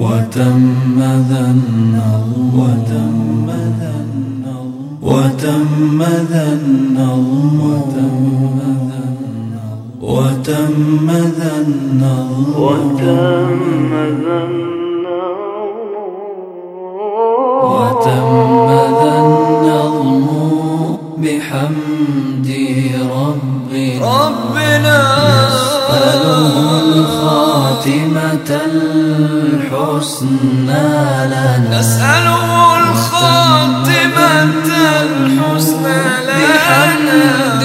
وتم ذن بحمد ربنا نسأله الخاتمة الحسنى لنا بحمد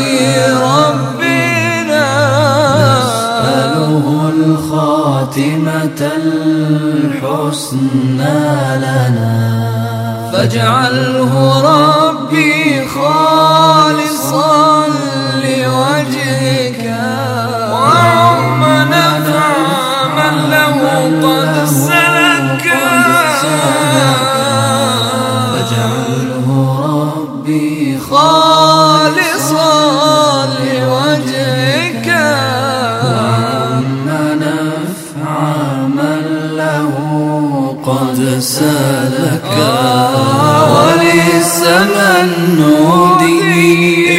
ربنا نسأله الخاتمة الحسنى لنا فاجعله ربي خالصا لوجهك وعم نفع من له قد سلك فاجعله ربي خالصا لوجهك وعم نفع من له قد سلك وللسمنودي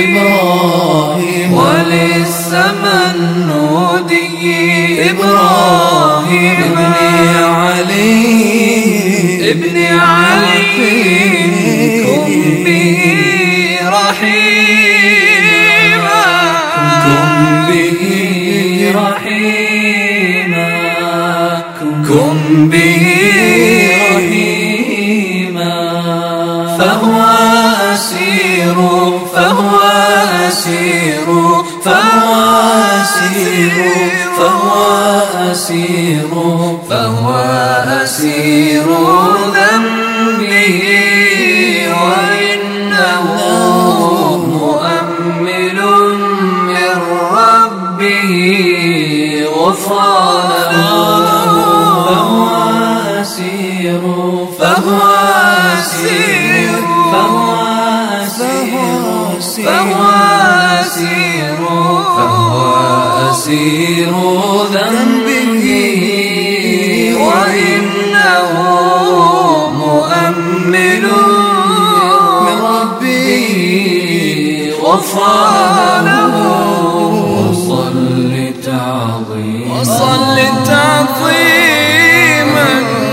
إبراهيم ابن علي كن به رحيما فهو أسير ذنبه وإنه مؤمل من ربه غفرانه فهو أسير ذنبه وإنه مؤمل من ربه غفرانه وصل تعظيما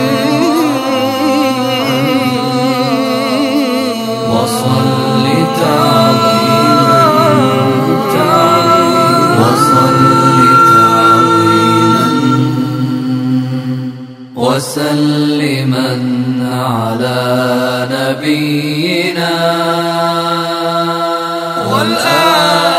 وسلما على نبينا والآل